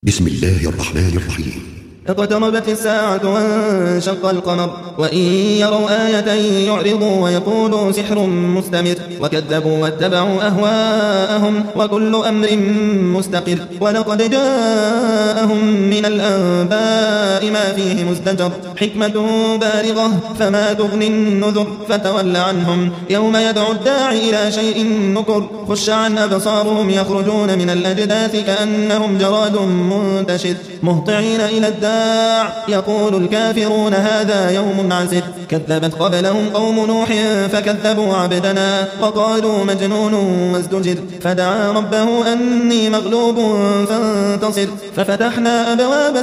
بسم الله الرحمن الرحيم. اقتربت الساعة وانشق القمر وإن يروا آية يعرضوا ويقولوا سحر مستمر وكذبوا واتبعوا أهواءهم وكل أمر مستقر ولقد جاءهم من الأنباء ما فيه مزدجر حكمة بالغة فما تغني النذر فتول عنهم يوم يدعو الداعي إلى شيء نكر خش عن أبصارهم يخرجون من الأجداث كأنهم جراد منتشر مهطعين إلى الداع يقول الكافرون هذا يوم عسر كذبت قبلهم قوم نوح فكذبوا عبدنا وقالوا مجنون وازدجر فدعا ربه أني مغلوب فانتصر ففتحنا أبواب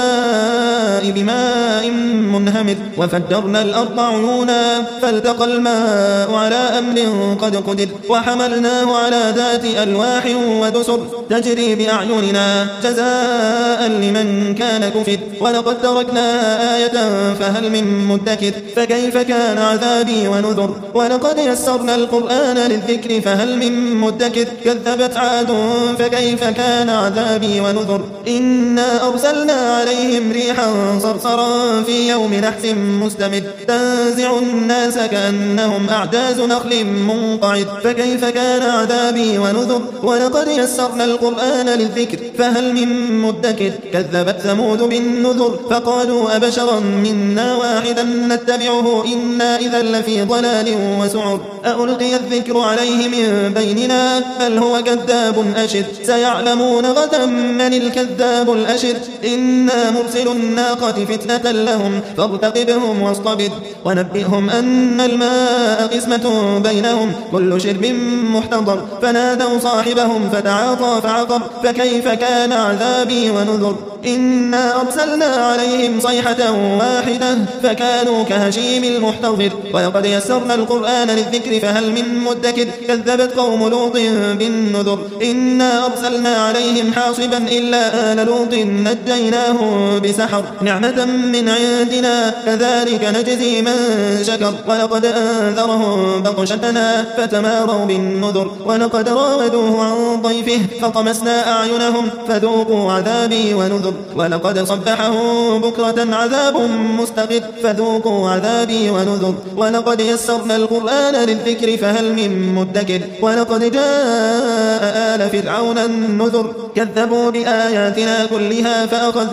السماء بماء منهمر وفجرنا الأرض عيونا فالتقى الماء على أمر قد قدر وحملناه على ذات ألواح ودسر تجري بأعيننا جزاء لمن كان كفر ولقد تركنا آية فهل من مدكر فكيف كان عذابي ونذر ولقد يسرنا القرآن للذكر فهل من مدكر كذبت عاد فكيف كان عذابي ونذر إنا أرسلنا عليهم ريحا صرصرا في يوم نحس مستمر تنزع الناس كأنهم أعجاز نخل منقعد فكيف كان عذابي ونذر ولقد يسرنا القرآن للذكر فهل من مدكر كذبت ثمود بالنذر فقالوا أبشرا منا واحدا نتبعه إنا إذا لفي ضلال وسعر ألقي الذكر عليه من بيننا بل هو كذاب أشر سيعلمون غدا من الكذاب الأشر إنا مرسل الناقة فتنة لهم فارتقبهم واصطبر ونبئهم أن الماء قسمة بينهم كل شرب محتضر فنادوا صاحبهم فتعاطى فعقر فكيف كان عذابي ونذر إنا أرسلنا عليهم صيحة واحدة فكانوا كهشيم المحتضر ولقد يسرنا القرآن للذكر فهل من مدكر كذبت قوم لوط بالنذر إنا أرسلنا عليهم حاصبا إلا آل لوط نجيناهم بسحر نعمة من عندنا كذلك نجزي من شكر ولقد أنذرهم بطشتنا فتماروا بالنذر ولقد راودوه عن ضيفه فطمسنا أعينهم فذوقوا عذابي ونذر ولقد صبحهم بكرة عذاب مستقر فذوقوا عذابي ونذر ولقد يسرنا القرآن للذكر فهل من مدكر ولقد جاء آل فرعون النذر كذبوا بآياتنا كلها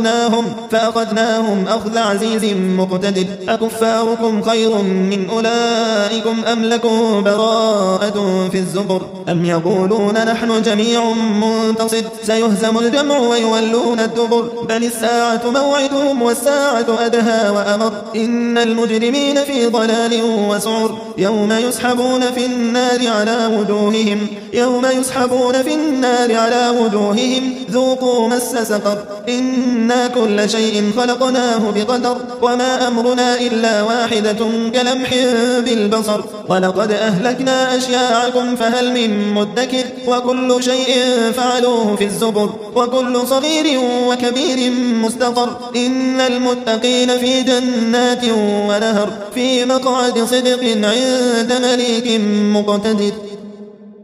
فأخذناهم أخذ عزيز مقتدر أكفاركم خير من أولئكم أم لكم براءة في الزبر أم يقولون نحن جميع منتصر سيهزم الجمع ويولون الدبر بل الساعة موعدهم والساعة أدهى وأمر إن المجرمين في ضلال وسعر يوم يسحبون في النار على وجوههم ذوقوا مس سقر إنا كل شيء خلقناه بقدر وما أمرنا إلا واحدة كلمح بالبصر ولقد أهلكنا أشياعكم فهل من مدكر وكل شيء فعلوه في الزبر وكل صغير وكبير مستقر إن المتقين في جنات ونهر في مقعد صدق عند مليك مقتدر.